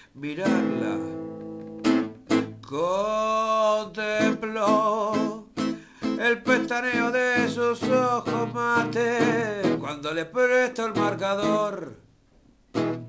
mirarla. Contempló el pestaneo de sus ojos mate cuando le presto el marcador.